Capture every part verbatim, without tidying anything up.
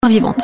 Vivante.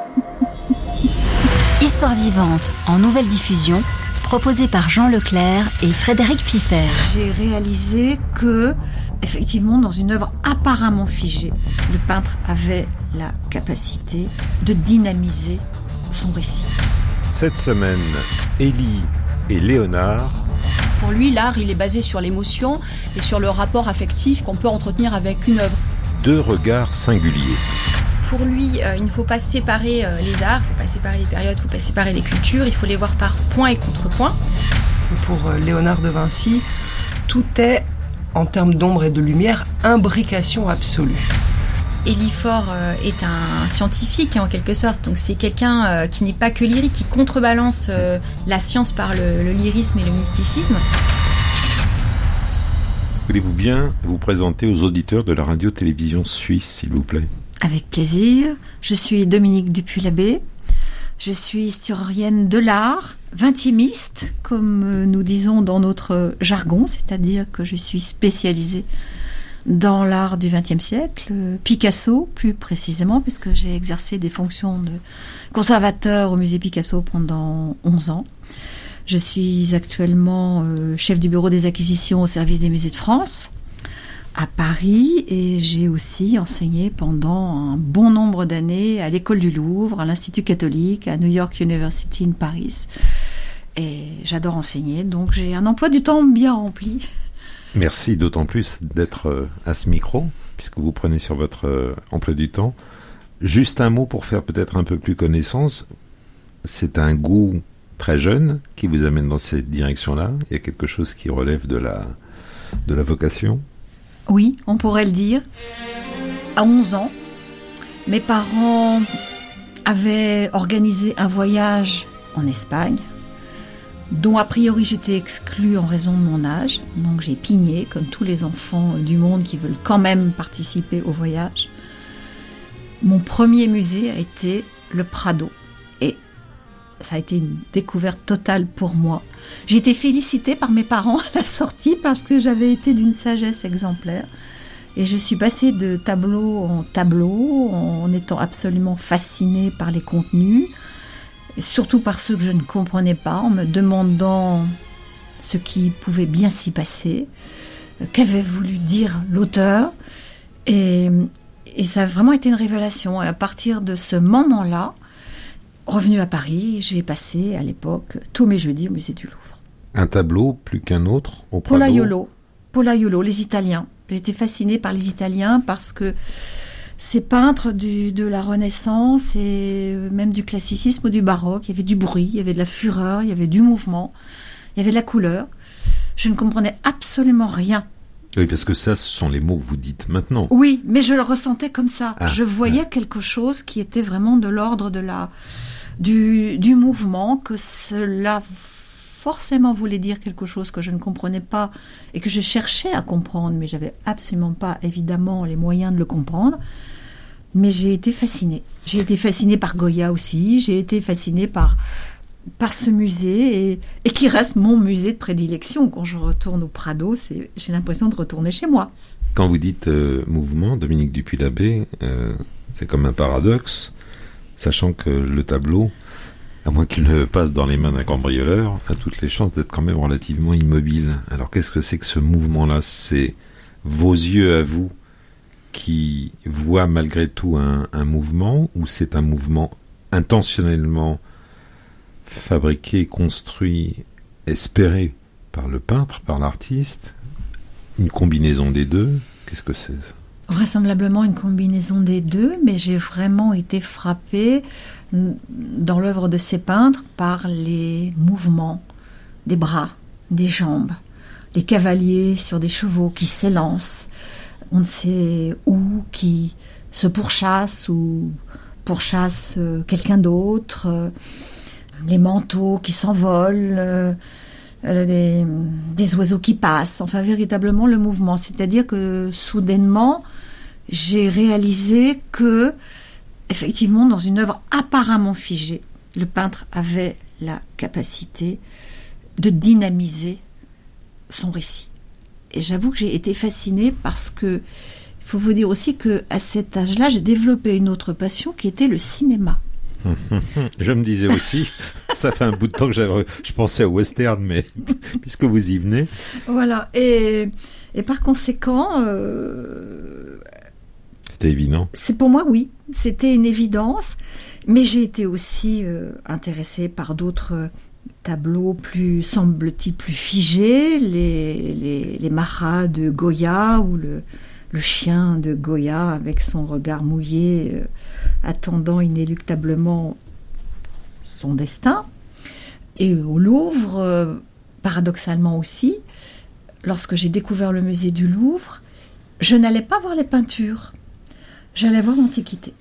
Histoire vivante en nouvelle diffusion, proposée par Jean Leclerc et Frédéric Piffer. J'ai réalisé que, effectivement, dans une œuvre apparemment figée, le peintre avait la capacité de dynamiser son récit. Cette semaine, Élie et Léonard. Pour lui, l'art, il est basé sur l'émotion et sur le rapport affectif qu'on peut entretenir avec une œuvre. Deux regards singuliers. Pour lui, euh, il ne faut pas séparer euh, les arts, il ne faut pas séparer les périodes, il ne faut pas séparer les cultures, il faut les voir par point et contrepoint. Pour euh, Léonard de Vinci, tout est, en termes d'ombre et de lumière, imbrication absolue. Élie Faure euh, est un scientifique en quelque sorte, donc c'est quelqu'un euh, qui n'est pas que lyrique, qui contrebalance euh, la science par le, le lyrisme et le mysticisme. Voulez-vous bien vous présenter aux auditeurs de la radio-télévision suisse, s'il vous plaît ? Avec plaisir. Je suis Dominique Dupuy-Labbé. Je suis historienne de l'art, vingtiémiste, comme nous disons dans notre jargon, c'est-à-dire que je suis spécialisée dans l'art du vingtième siècle, Picasso plus précisément, puisque j'ai exercé des fonctions de conservateur au musée Picasso pendant onze ans. Je suis actuellement chef du bureau des acquisitions au service des musées de France à Paris, et j'ai aussi enseigné pendant un bon nombre d'années à l'École du Louvre, à l'Institut catholique, à New York University in Paris. Et j'adore enseigner, donc j'ai un emploi du temps bien rempli. Merci d'autant plus d'être à ce micro, puisque vous prenez sur votre emploi du temps. Juste un mot pour faire peut-être un peu plus connaissance. C'est un goût très jeune qui vous amène dans cette direction-là. Il y a quelque chose qui relève de la, de la vocation. Oui, on pourrait le dire. À onze ans, mes parents avaient organisé un voyage en Espagne, dont a priori j'étais exclue en raison de mon âge. Donc j'ai pigné, comme tous les enfants du monde qui veulent quand même participer au voyage. Mon premier musée a été le Prado. Et ça a été une découverte totale pour moi. J'ai été félicitée par mes parents à la sortie parce que j'avais été d'une sagesse exemplaire. Et je suis passée de tableau en tableau en étant absolument fascinée par les contenus, et surtout par ceux que je ne comprenais pas, en me demandant ce qui pouvait bien s'y passer, qu'avait voulu dire l'auteur. Et, et ça a vraiment été une révélation. Et à partir de ce moment-là, revenue à Paris, j'ai passé à l'époque tous mes jeudis au musée du Louvre. Un tableau plus qu'un autre au Prado. Pollaiolo, Pollaiolo, les Italiens. J'étais fascinée par les Italiens parce que ces peintres du, de la Renaissance et même du classicisme ou du baroque, il y avait du bruit, il y avait de la fureur, il y avait du mouvement, il y avait de la couleur. Je ne comprenais absolument rien. Oui, parce que ça, ce sont les mots que vous dites maintenant. Oui, mais je le ressentais comme ça. Ah, je voyais ah. quelque chose qui était vraiment de l'ordre de la, du, du mouvement, que cela forcément voulait dire quelque chose que je ne comprenais pas et que je cherchais à comprendre, mais j'avais absolument pas, évidemment, les moyens de le comprendre. Mais j'ai été fascinée. J'ai été fascinée par Goya aussi. J'ai été fascinée par par ce musée et, et qui reste mon musée de prédilection. Quand je retourne au Prado, c'est, j'ai l'impression de retourner chez moi. Quand vous dites euh, mouvement, Dominique Dupuy-Labbé, euh, c'est comme un paradoxe, sachant que le tableau, à moins qu'il ne passe dans les mains d'un cambrioleur, a toutes les chances d'être quand même relativement immobile. Alors qu'est-ce que c'est que ce mouvement-là ? C'est vos yeux à vous qui voient malgré tout un, un mouvement, ou c'est un mouvement intentionnellement fabriqué, construit, espéré par le peintre, par l'artiste, une combinaison des deux? Qu'est-ce que c'est ça ? Vraisemblablement une combinaison des deux, mais j'ai vraiment été frappée dans l'œuvre de ces peintres par les mouvements des bras, des jambes, les cavaliers sur des chevaux qui s'élancent, on ne sait où, qui se pourchassent ou pourchassent quelqu'un d'autre, les manteaux qui s'envolent, euh, des, des oiseaux qui passent, enfin véritablement le mouvement. C'est-à-dire que soudainement, j'ai réalisé que, effectivement, dans une œuvre apparemment figée, le peintre avait la capacité de dynamiser son récit. Et j'avoue que j'ai été fascinée parce que Il faut vous dire aussi qu'à cet âge-là, j'ai développé une autre passion qui était le cinéma. Je me disais aussi, ça fait un bout de temps que j'avais, je pensais au western, mais puisque vous y venez. Voilà, et, et par conséquent... Euh, C'était évident. C'est pour moi, oui, c'était une évidence, mais j'ai été aussi euh, intéressée par d'autres tableaux plus, semble-t-il, plus figés, les, les, les maras de Goya ou le... le chien de Goya avec son regard mouillé, euh, attendant inéluctablement son destin. Et au Louvre, euh, paradoxalement aussi, lorsque j'ai découvert le musée du Louvre, je n'allais pas voir les peintures, j'allais voir l'Antiquité.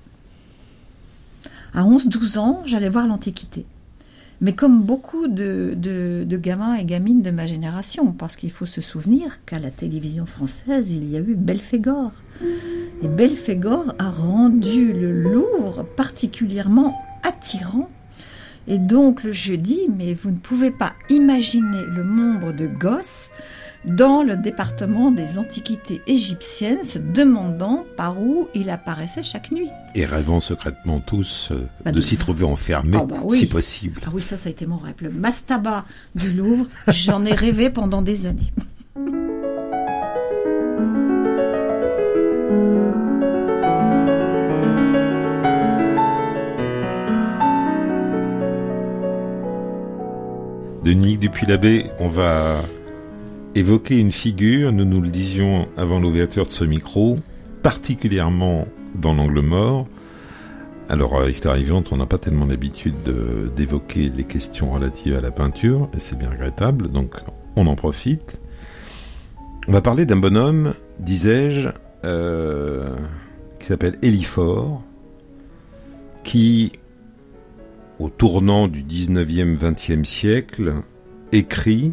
À onze douze ans, j'allais voir l'Antiquité. Mais comme beaucoup de, de, de gamins et gamines de ma génération, parce qu'il faut se souvenir qu'à la télévision française, il y a eu Belphégor. Et Belphégor a rendu le Louvre particulièrement attirant. Et donc je dis, mais vous ne pouvez pas imaginer le nombre de gosses dans le département des antiquités égyptiennes se demandant par où il apparaissait chaque nuit. Et rêvant secrètement tous euh, bah, de, de s'y trouver enfermés, ah bah oui. si possible. Ah oui, ça, ça a été mon rêve. Le mastaba du Louvre, j'en ai rêvé pendant des années. Dominique Dupuy-Labbé, on va évoquer une figure, nous nous le disions avant l'ouverture de ce micro, particulièrement dans l'angle mort. Alors, à Histoire vivante, on n'a pas tellement l'habitude de, d'évoquer les questions relatives à la peinture, et c'est bien regrettable, donc on en profite. On va parler d'un bonhomme, disais-je, euh, qui s'appelle Élie Faure, qui, au tournant du dix-neuvième vingtième siècle, écrit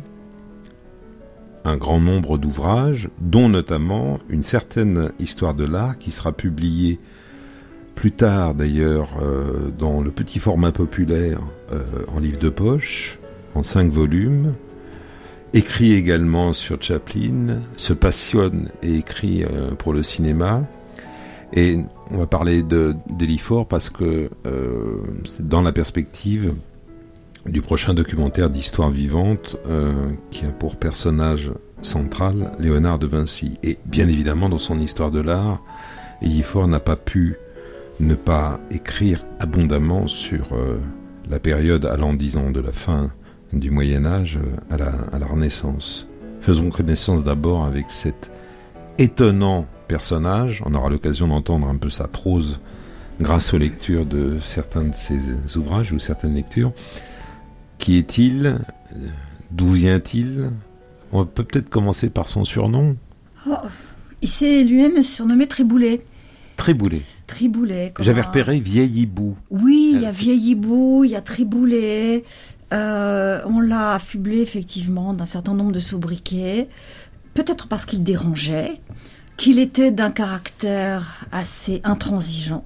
un grand nombre d'ouvrages, dont notamment une certaine histoire de l'art qui sera publiée plus tard d'ailleurs euh, dans le petit format populaire euh, en livre de poche, en cinq volumes, écrit également sur Chaplin, se passionne et écrit euh, pour le cinéma. Et on va parler de, d'Élie Faure parce que euh, c'est dans la perspective du prochain documentaire d'Histoire vivante euh, qui a pour personnage central Léonard de Vinci. Et bien évidemment, dans son histoire de l'art, Élie Faure n'a pas pu ne pas écrire abondamment sur euh, la période allant, disons, de la fin du Moyen-Âge à la, à la Renaissance. Faisons connaissance d'abord avec cet étonnant personnage. On aura l'occasion d'entendre un peu sa prose grâce aux lectures de certains de ses ouvrages ou certaines lectures. Qui est-il ? D'où vient-il ? On peut peut-être commencer par son surnom. Oh, il s'est lui-même surnommé Triboulet. Triboulet. Triboulet. J'avais un... repéré Vieil Hibou. Oui, il y a euh, Vieil Hibou, il y a Triboulet. Euh, on l'a affublé effectivement d'un certain nombre de sobriquets. Peut-être parce qu'il dérangeait, qu'il était d'un caractère assez intransigeant.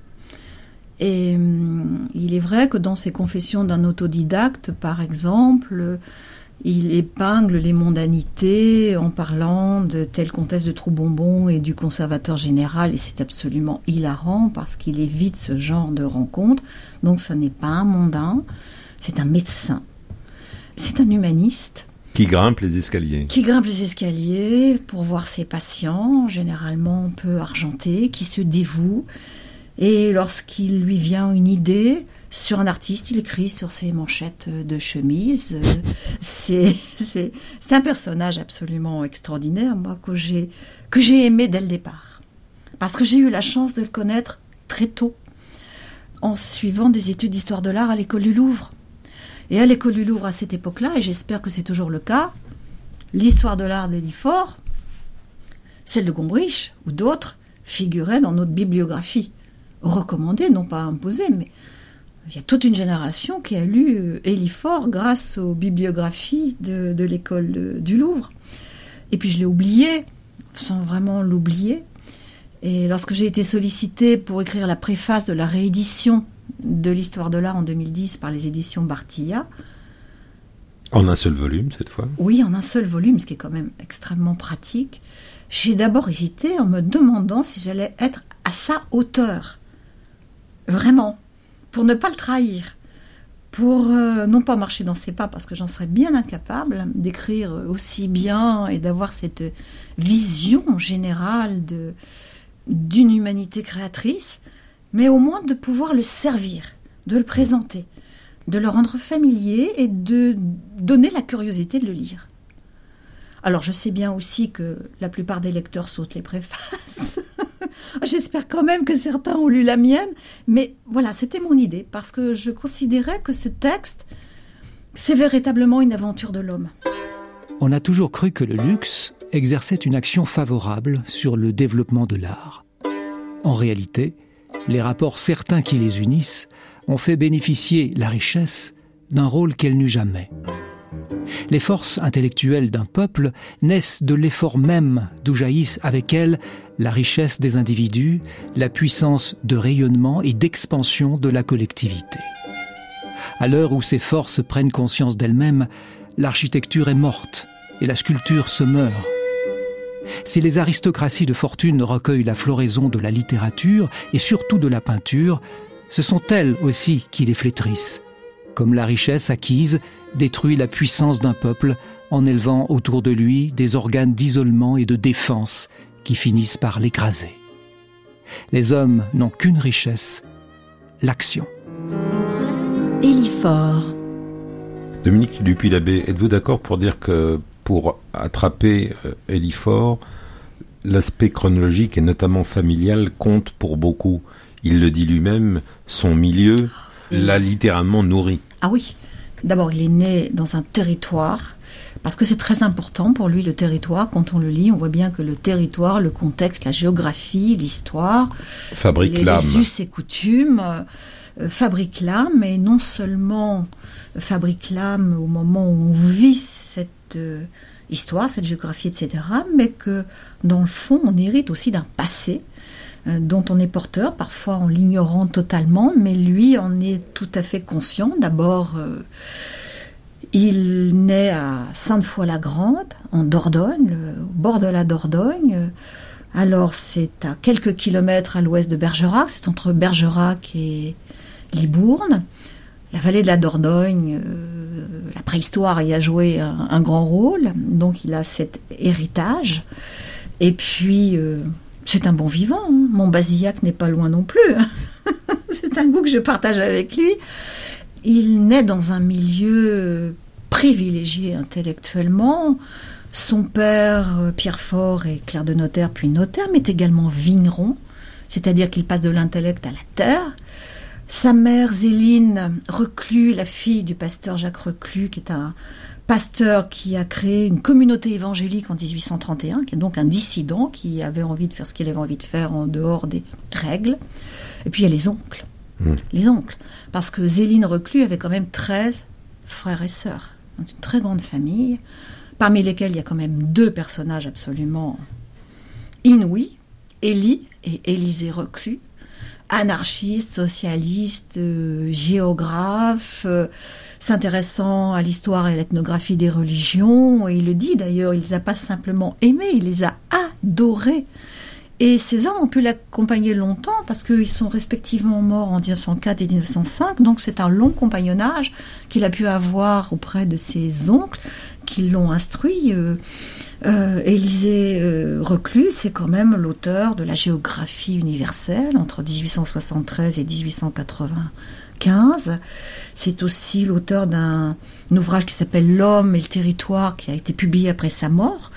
Et hum, il est vrai que dans ses confessions d'un autodidacte, par exemple, il épingle les mondanités en parlant de telle comtesse de Troubonbon et du conservateur général, et c'est absolument hilarant parce qu'il évite ce genre de rencontre. Donc ce n'est pas un mondain, c'est un médecin, c'est un humaniste. Qui grimpe les escaliers. Qui grimpe les escaliers pour voir ses patients, généralement peu argentés, qui se dévoue. Et lorsqu'il lui vient une idée sur un artiste, il écrit sur ses manchettes de chemise. C'est, c'est, c'est un personnage absolument extraordinaire, moi, que j'ai, que j'ai aimé dès le départ. Parce que j'ai eu la chance de le connaître très tôt, en suivant des études d'histoire de l'art à l'école du Louvre. Et à l'école du Louvre, à cette époque-là, et j'espère que c'est toujours le cas, l'histoire de l'art d'Élie Faure, celle de Gombrich ou d'autres, figurait dans notre bibliographie. Recommandée, non pas imposée, mais il y a toute une génération qui a lu Élie Faure grâce aux bibliographies de, de l'école de, du Louvre. Et puis je l'ai oublié, sans vraiment l'oublier. Et lorsque j'ai été sollicitée pour écrire la préface de la réédition de l'histoire de l'art en deux mille dix par les éditions Bartilla, En un seul volume, cette fois ? Oui, en un seul volume, ce qui est quand même extrêmement pratique. J'ai d'abord hésité en me demandant si j'allais être à sa hauteur. Vraiment. Pour ne pas le trahir. Pour euh, non pas marcher dans ses pas, parce que j'en serais bien incapable d'écrire aussi bien et d'avoir cette vision générale de, d'une humanité créatrice, mais au moins de pouvoir le servir, de le présenter, de le rendre familier et de donner la curiosité de le lire. Alors je sais bien aussi que la plupart des lecteurs sautent les préfaces. J'espère quand même que certains ont lu la mienne, mais voilà, c'était mon idée, parce que je considérais que ce texte, c'est véritablement une aventure de l'homme. On a toujours cru que le luxe exerçait une action favorable sur le développement de l'art. En réalité, les rapports certains qui les unissent ont fait bénéficier la richesse d'un rôle qu'elle n'eut jamais. Les forces intellectuelles d'un peuple naissent de l'effort même d'où jaillissent avec elles la richesse des individus, la puissance de rayonnement et d'expansion de la collectivité. À l'heure où ces forces prennent conscience d'elles-mêmes, l'architecture est morte et la sculpture se meurt. Si les aristocraties de fortune recueillent la floraison de la littérature et surtout de la peinture, ce sont elles aussi qui les flétrissent. Comme la richesse acquise détruit la puissance d'un peuple en élevant autour de lui des organes d'isolement et de défense qui finissent par l'écraser. Les hommes n'ont qu'une richesse, l'action. Élifort. Dominique Dupuy-Labbé, êtes-vous d'accord pour dire que pour attraper euh, Élifort, l'aspect chronologique et notamment familial compte pour beaucoup ? Il le dit lui-même, son milieu l'a littéralement nourri. Ah oui, d'abord il est né dans un territoire, parce que c'est très important pour lui le territoire. Quand on le lit, on voit bien que le territoire, le contexte, la géographie, l'histoire, fabrique les, l'âme. les us et coutumes euh, fabrique l'âme, et non seulement fabrique l'âme au moment où on vit cette euh, histoire, cette géographie, et cetera, mais que dans le fond, on hérite aussi d'un passé euh, dont on est porteur, parfois en l'ignorant totalement, mais lui en est tout à fait conscient. D'abord, euh, il naît à Sainte-Foy-la-Grande, en Dordogne, le, au bord de la Dordogne. Alors, c'est à quelques kilomètres à l'ouest de Bergerac, c'est entre Bergerac et Libourne. La vallée de la Dordogne, euh, la préhistoire y a joué un, un grand rôle, donc il a cet héritage. Et puis, euh, c'est un bon vivant, hein. Montbazillac n'est pas loin non plus. C'est un goût que je partage avec lui. Il naît dans un milieu privilégié intellectuellement. Son père, Pierre Faure, est clerc de notaire puis notaire, mais est également vigneron, c'est-à-dire qu'il passe de l'intellect à la terre. Sa mère, Zéline Reclus, la fille du pasteur Jacques Reclus, qui est un pasteur qui a créé une communauté évangélique en dix-huit cent trente et un, qui est donc un dissident, qui avait envie de faire ce qu'il avait envie de faire en dehors des règles. Et puis il y a les oncles. Mmh. Les oncles. Parce que Zéline Reclus avait quand même treize frères et sœurs. Donc une très grande famille, parmi lesquels il y a quand même deux personnages absolument inouïs, Élie et Élisée Reclus, anarchistes, socialistes, euh, géographes, euh, s'intéressant à l'histoire et à l'ethnographie des religions. Et il le dit d'ailleurs, il les a pas simplement aimés, il les a adorés. Et ces hommes ont pu l'accompagner longtemps parce qu'ils sont respectivement morts en dix-neuf cent quatre et dix-neuf cent cinq. Donc c'est un long compagnonnage qu'il a pu avoir auprès de ses oncles qui l'ont instruit. Euh, euh, Élisée euh, Reclus, c'est quand même l'auteur de la géographie universelle entre dix-huit cent soixante-treize et dix-huit cent quatre-vingt-quinze. C'est aussi l'auteur d'un ouvrage qui s'appelle L'homme et le territoire, qui a été publié après sa mort.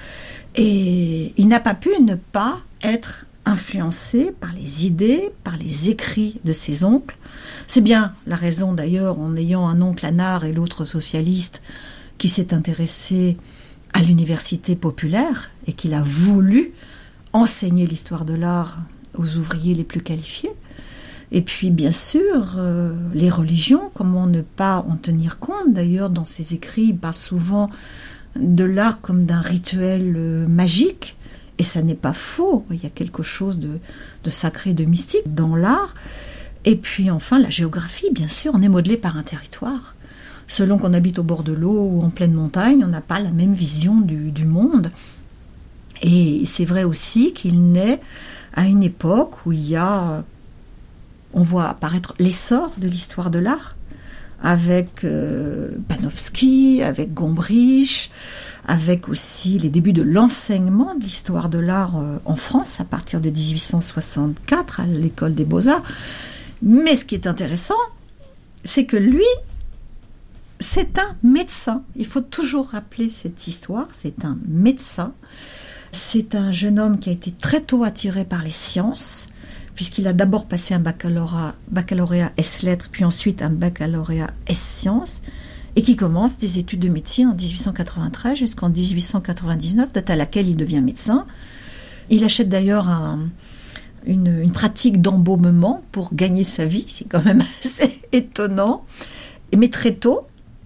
Et il n'a pas pu ne pas être influencé par les idées, par les écrits de ses oncles. C'est bien la raison d'ailleurs, en ayant un oncle anard et l'autre socialiste, qui s'est intéressé à l'université populaire et qu'il a voulu enseigner l'histoire de l'art aux ouvriers les plus qualifiés. Et puis bien sûr, euh, les religions, comment ne pas en tenir compte. D'ailleurs, dans ses écrits, il parle souvent de l'art comme d'un rituel euh, magique. Et ça n'est pas faux, il y a quelque chose de, de sacré, de mystique dans l'art. Et puis enfin, la géographie, bien sûr, on est modelé par un territoire. selon qu'on habite au bord de l'eau ou en pleine montagne, on n'a pas la même vision du, du monde. Et c'est vrai aussi qu'il naît à une époque où il y a, on voit apparaître l'essor de l'histoire de l'art, avec euh, Panofsky, avec Gombrich, avec aussi les débuts de l'enseignement de l'histoire de l'art euh, en France à partir de dix-huit cent soixante-quatre à l'école des Beaux-Arts. Mais ce qui est intéressant, c'est que lui, c'est un médecin. Il faut toujours rappeler cette histoire. C'est un médecin. C'est un jeune homme qui a été très tôt attiré par les sciences, puisqu'il a d'abord passé un baccalauréat, baccalauréat S-lettres, puis ensuite un baccalauréat S-sciences, et qui commence des études de médecine en dix-huit cent quatre-vingt-treize jusqu'en dix-huit cent quatre-vingt-dix-neuf, date à laquelle il devient médecin. Il achète d'ailleurs un... Une, une pratique d'embaumement pour gagner sa vie, c'est quand même assez étonnant. Mais très tôt,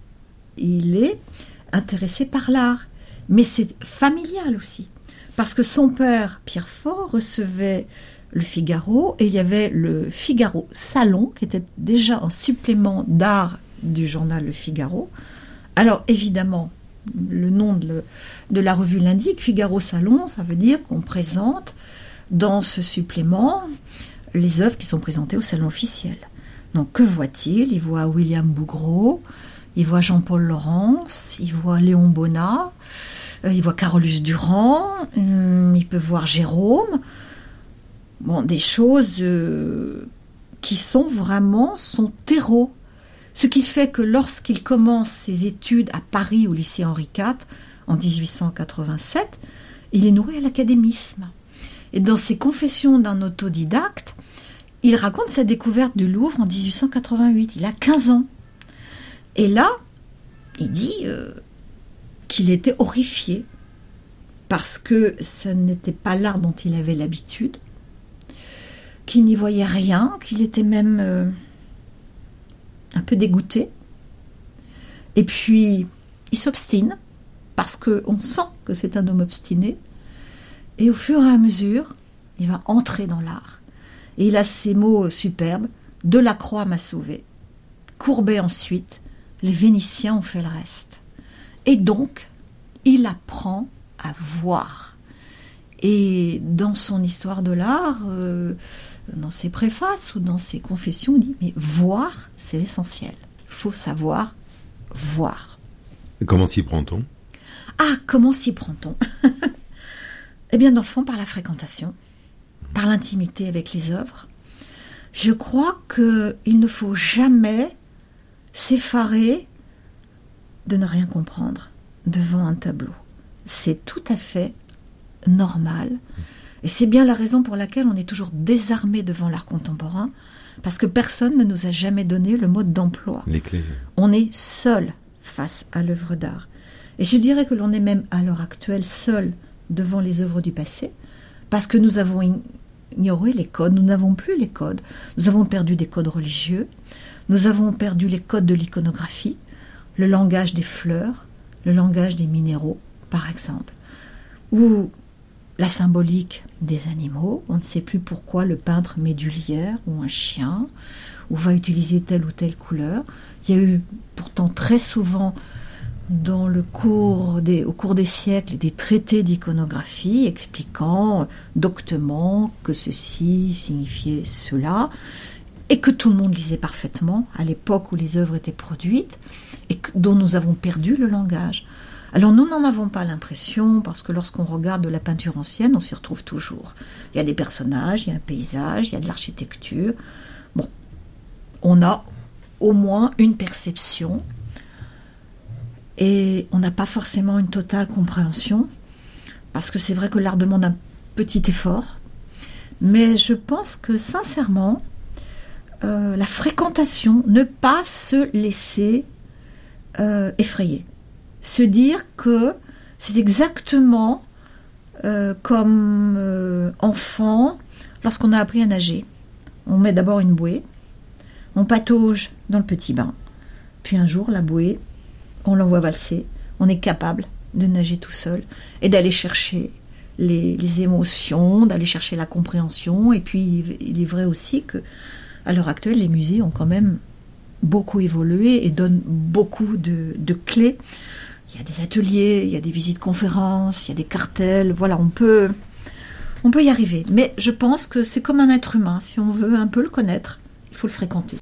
il est intéressé par l'art. Mais c'est familial aussi, parce que son père, Pierre Faure, recevait le Figaro, et il y avait le Figaro Salon, qui était déjà un supplément d'art du journal Le Figaro. Alors évidemment, le nom de, le, de la revue l'indique, Figaro Salon, ça veut dire qu'on présente dans ce supplément les œuvres qui sont présentées au salon officiel. Donc que voit-il ? Il voit William Bouguereau, il voit Jean-Paul Laurence, il voit Léon Bonnat, euh, il voit Carolus Durand, euh, il peut voir Jérôme. Bon, des choses euh, qui sont vraiment son terreau. Ce qui fait que lorsqu'il commence ses études à Paris au lycée Henri quatre en dix-huit cent quatre-vingt-sept, il est nourri à l'académisme. Et dans ses confessions d'un autodidacte, il raconte sa découverte du Louvre en dix-huit cent quatre-vingt-huit. Il a quinze ans. Et là, il dit euh, qu'il était horrifié parce que ce n'était pas l'art dont il avait l'habitude, qu'il n'y voyait rien, qu'il était même euh, un peu dégoûté. Et puis, il s'obstine parce qu'on sent que c'est un homme obstiné. Et au fur et à mesure, il va entrer dans l'art. Et il a ces mots superbes. « Delacroix m'a sauvé. Courbet ensuite. Les Vénitiens ont fait le reste. » Et donc, il apprend à voir. Et dans son histoire de l'art, euh, dans ses préfaces ou dans ses confessions, il dit « Mais voir, c'est l'essentiel. Il faut savoir voir. » Et comment s'y prend-on ? Ah, comment s'y prend-on ? Eh bien, dans le fond, par la fréquentation, par l'intimité avec les œuvres. Je crois qu'il ne faut jamais s'effarer de ne rien comprendre devant un tableau. C'est tout à fait normal. Et c'est bien la raison pour laquelle on est toujours désarmé devant l'art contemporain, parce que personne ne nous a jamais donné le mode d'emploi. Les clés. On est seul face à l'œuvre d'art. Et je dirais que l'on est même à l'heure actuelle seul devant les œuvres du passé, parce que nous avons ignoré les codes, nous n'avons plus les codes. Nous avons perdu des codes religieux, nous avons perdu les codes de l'iconographie, le langage des fleurs, le langage des minéraux, par exemple, ou la symbolique des animaux. On ne sait plus pourquoi le peintre met du lierre ou un chien, ou va utiliser telle ou telle couleur. Il y a eu pourtant très souvent dans le cours des, au cours des siècles, des traités d'iconographie expliquant doctement que ceci signifiait cela, et que tout le monde lisait parfaitement à l'époque où les œuvres étaient produites, et que, dont nous avons perdu le langage. Alors nous n'en avons pas l'impression, parce que lorsqu'on regarde de la peinture ancienne, on s'y retrouve toujours. Il y a des personnages, il y a un paysage, il y a de l'architecture. Bon, on a au moins une perception, et on n'a pas forcément une totale compréhension, parce que c'est vrai que l'art demande un petit effort, mais je pense que sincèrement, euh, la fréquentation, ne pas se laisser euh, effrayer, se dire que c'est exactement euh, comme euh, enfant, lorsqu'on a appris à nager. On met d'abord une bouée, on patauge dans le petit bain, puis un jour la bouée, on l'envoie valser, on est capable de nager tout seul et d'aller chercher les, les émotions, d'aller chercher la compréhension. Et puis il est vrai aussi que à l'heure actuelle, les musées ont quand même beaucoup évolué et donne beaucoup de, de clés. Il y a des ateliers, il y a des visites conférences, il y a des cartels. Voilà, on peut, on peut y arriver. Mais je pense que c'est comme un être humain. Si on veut un peu le connaître, il faut le fréquenter.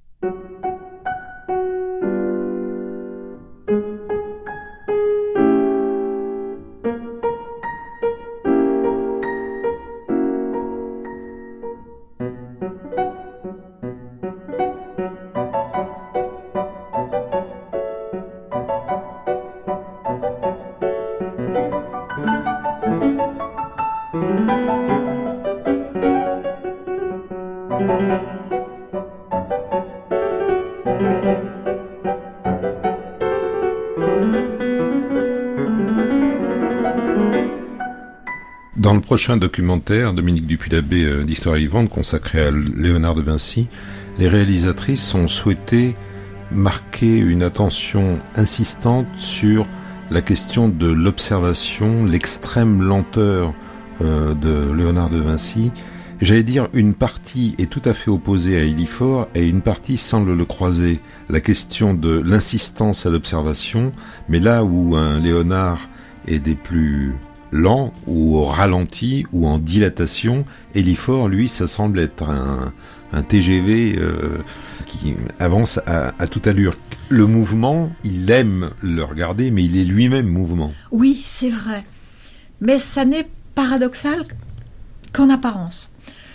Dans le prochain documentaire, Dominique Dupuy-Labbé euh, d'Histoire vivante, consacré à Léonard de Vinci, les réalisatrices ont souhaité marquer une attention insistante sur la question de l'observation, l'extrême lenteur euh, de Léonard de Vinci. J'allais dire, une partie est tout à fait opposée à Élie-Faure et une partie semble le croiser. La question de l'insistance à l'observation, mais là où un Léonard est des plus lents, ou au ralenti, ou en dilatation, Élie-Faure, lui, ça semble être un, un T G V euh, qui avance à, à toute allure. Le mouvement, il aime le regarder, mais il est lui-même mouvement. Oui, c'est vrai. Mais ça n'est paradoxal qu'en apparence.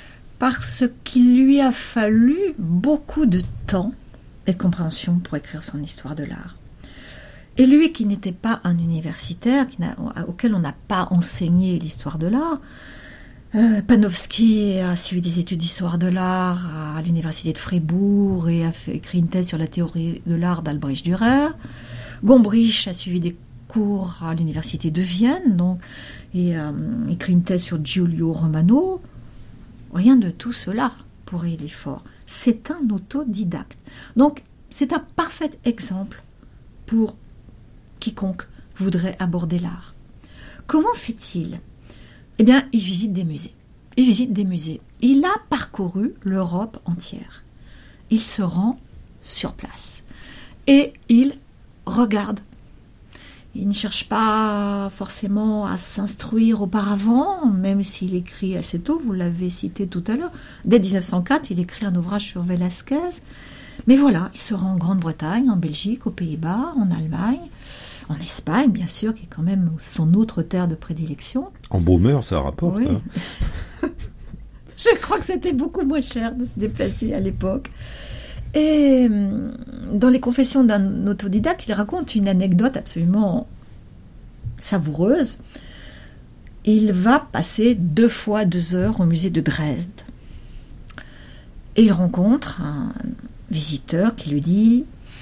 Parce qu'il lui a fallu beaucoup de temps et de compréhension pour écrire son histoire de l'art. Et lui, qui n'était pas un universitaire, qui n'a, auquel on n'a pas enseigné l'histoire de l'art, euh, Panofsky a suivi des études d'histoire de l'art à l'université de Fribourg et a fait, écrit une thèse sur la théorie de l'art d'Albrecht Dürer. Gombrich a suivi des cours à l'université de Vienne, donc, et a euh, écrit une thèse sur Giulio Romano. Rien de tout cela pour Élie-Faure. C'est un autodidacte. Donc, c'est un parfait exemple pour quiconque voudrait aborder l'art. Comment fait-il ? Eh bien, il visite des musées. Il visite des musées. Il a parcouru l'Europe entière. Il se rend sur place. Et il regarde. Il ne cherche pas forcément à s'instruire auparavant, même s'il écrit assez tôt, vous l'avez cité tout à l'heure. Dès dix-neuf cent quatre, il écrit un ouvrage sur Velázquez. Mais voilà, il se rend en Grande-Bretagne, en Belgique, aux Pays-Bas, en Allemagne, en Espagne, bien sûr, qui est quand même son autre terre de prédilection. En Baumeur, ça rapporte. Oui. Hein. Je crois que c'était beaucoup moins cher de se déplacer à l'époque. Et dans les Confessions d'un autodidacte, il raconte une anecdote absolument savoureuse. Il va passer deux fois deux heures au musée de Dresde. Et il rencontre un visiteur qui lui dit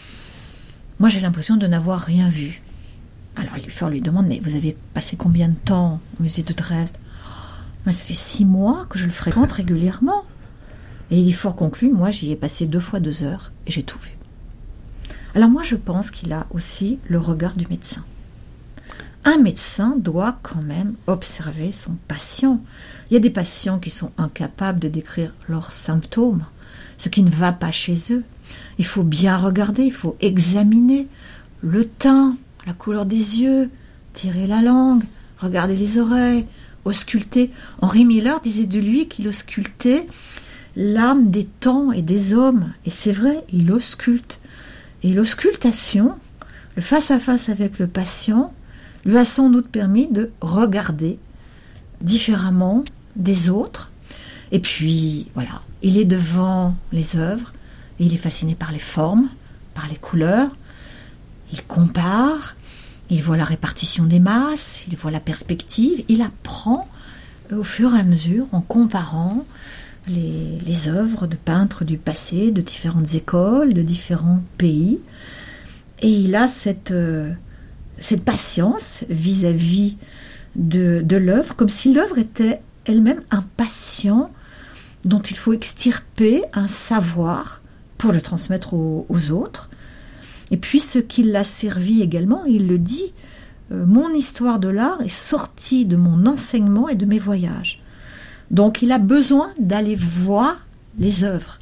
« Moi, j'ai l'impression de n'avoir rien vu. » Alors, Élie-Faure lui demande « Mais vous avez passé combien de temps au musée de Dresde ?»« Ça fait six mois que je le fréquente régulièrement. » Et Élie-Faure conclut « Moi, j'y ai passé deux fois deux heures et j'ai tout vu. » Alors moi, je pense qu'il a aussi le regard du médecin. Un médecin doit quand même observer son patient. Il y a des patients qui sont incapables de décrire leurs symptômes, ce qui ne va pas chez eux. Il faut bien regarder, il faut examiner le teint, la couleur des yeux, tirer la langue, regarder les oreilles, ausculter. Henri Miller disait de lui qu'il auscultait l'âme des temps et des hommes. Et c'est vrai, il ausculte. Et l'auscultation, le face-à-face avec le patient, lui a sans doute permis de regarder différemment des autres. Et puis, voilà, il est devant les œuvres, et il est fasciné par les formes, par les couleurs. Il compare, il voit la répartition des masses, il voit la perspective, il apprend au fur et à mesure, en comparant les, les œuvres de peintres du passé, de différentes écoles, de différents pays. Et il a cette, euh, cette patience vis-à-vis de, de l'œuvre, comme si l'œuvre était elle-même un patient dont il faut extirper un savoir pour le transmettre aux, aux autres. Et puis ce qui l'a servi également, il le dit, euh, mon histoire de l'art est sortie de mon enseignement et de mes voyages. Donc il a besoin d'aller voir les œuvres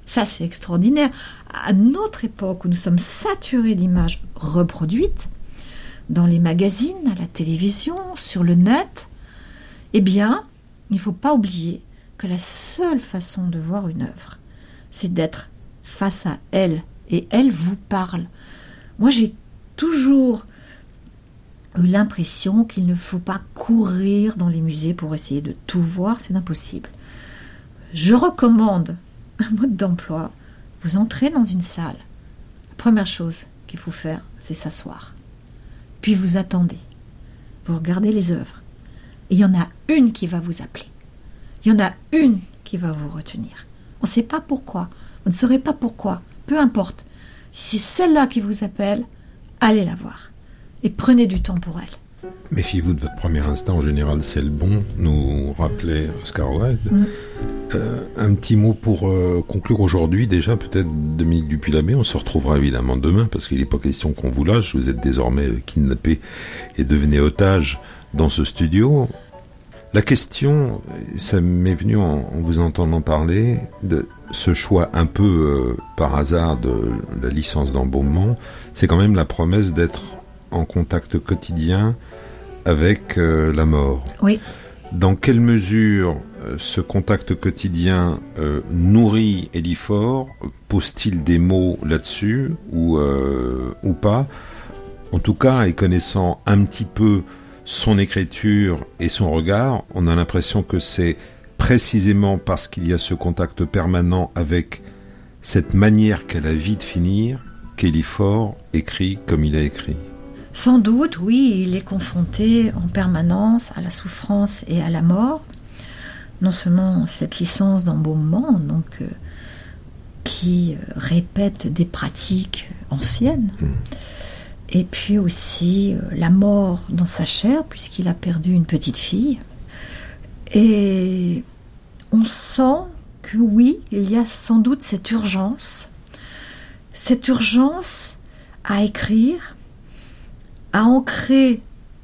Ça, c'est extraordinaire. À notre époque, où nous sommes saturés d'images reproduites, dans les magazines, à la télévision, sur le net, eh bien, il ne faut pas oublier que la seule façon de voir une œuvre, c'est d'être face à elle, et elle vous parle. Moi, j'ai toujours eu l'impression qu'il ne faut pas courir dans les musées pour essayer de tout voir, c'est impossible. Je recommande un mode d'emploi. Vous entrez dans une salle. La première chose qu'il faut faire, c'est s'asseoir. Puis vous attendez. Vous regardez les œuvres. Et il y en a une qui va vous appeler. Il y en a une qui va vous retenir. On ne sait pas pourquoi. On ne saurait pas pourquoi. Peu importe. Si c'est celle-là qui vous appelle, allez la voir. Et prenez du temps pour elle. Méfiez-vous de votre premier instinct, en général c'est le bon, nous rappelait Oscar Wilde. Mmh. Euh, un petit mot pour euh, conclure aujourd'hui, déjà peut-être Dominique Dupuy-Labbé, on se retrouvera évidemment demain, parce qu'il n'est pas question qu'on vous lâche, vous êtes désormais kidnappé et devenez otage dans ce studio. La question, ça m'est venu en, en vous entendant parler, de ce choix un peu euh, par hasard de la licence d'embaumement, c'est quand même la promesse d'être en contact quotidien avec euh, la mort. Oui. Dans quelle mesure euh, ce contact quotidien euh, nourrit Elifort? Pose-t-il des mots là-dessus ou, euh, ou pas? En tout cas, et connaissant un petit peu son écriture et son regard, on a l'impression que c'est précisément parce qu'il y a ce contact permanent avec cette manière qu'a la vie de finir qu'Elifort écrit comme il a écrit. Sans doute, oui, il est confronté en permanence à la souffrance et à la mort. Non seulement cette licence d'embaumement, donc, euh, qui euh, répète des pratiques anciennes, mmh. et puis aussi euh, la mort dans sa chair, puisqu'il a perdu une petite fille. Et on sent que oui, il y a sans doute cette urgence, cette urgence à écrire, à ancrer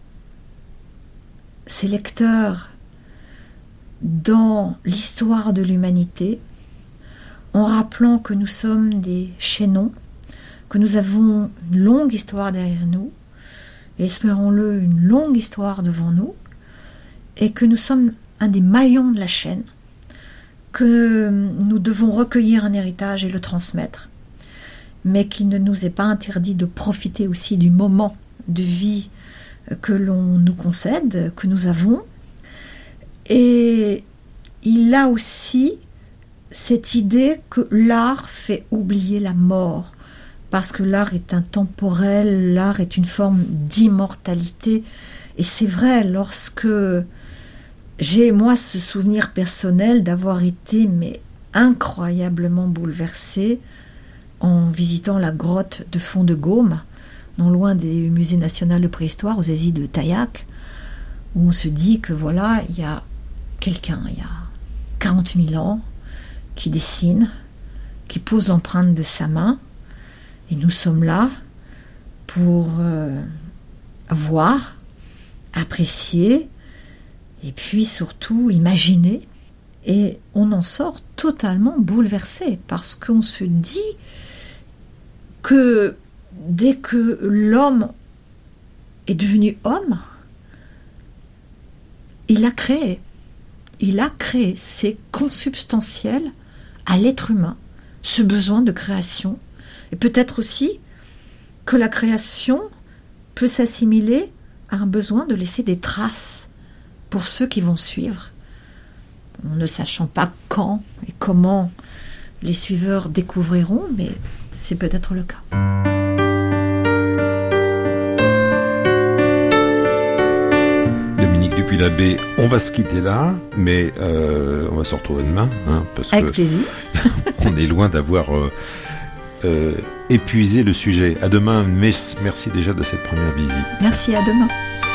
ses lecteurs dans l'histoire de l'humanité, en rappelant que nous sommes des chaînons, que nous avons une longue histoire derrière nous, et espérons-le, une longue histoire devant nous, et que nous sommes un des maillons de la chaîne, que nous devons recueillir un héritage et le transmettre, mais qu'il ne nous est pas interdit de profiter aussi du moment de vie que l'on nous concède, que nous avons. Et il a aussi cette idée que l'art fait oublier la mort, parce que l'art est intemporel, l'art est une forme d'immortalité. Et c'est vrai, lorsque j'ai, moi, ce souvenir personnel d'avoir été mais incroyablement bouleversée en visitant la grotte de Fond de Gaume, non loin des musées nationaux de préhistoire, aux Aisies de Taillac, où on se dit que voilà, il y a quelqu'un, il y a quarante mille ans, qui dessine, qui pose l'empreinte de sa main, et nous sommes là pour euh, voir, apprécier, et puis surtout imaginer, et on en sort totalement bouleversé, parce qu'on se dit que dès que l'homme est devenu homme, il a créé. Il a créé. C'est consubstantiel à l'être humain, ce besoin de création. Et peut-être aussi que la création peut s'assimiler à un besoin de laisser des traces pour ceux qui vont suivre. Ne sachant pas quand et comment les suiveurs découvriront, mais c'est peut-être le cas. Dominique Dupuy-Labbé, on va se quitter là, mais euh, on va se retrouver demain. Hein, parce Avec que plaisir. On est loin d'avoir euh, euh, épuisé le sujet. À demain, mais merci déjà de cette première visite. Merci, à demain.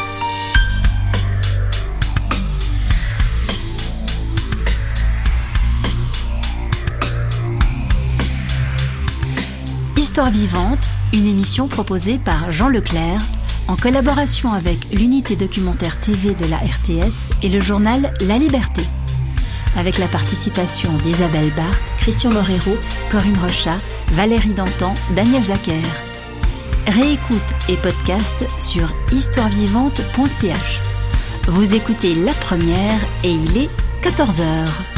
Histoire vivante, une émission proposée par Jean Leclerc, en collaboration avec l'unité documentaire T V de la R T S et le journal La Liberté. avec la participation d'Isabelle Barthes, Christian Morero, Corinne Rochat, Valérie Dantan, Daniel Zacher. Réécoute et podcast sur histoire vivante point c h. Vous écoutez La Première et il est quatorze heures.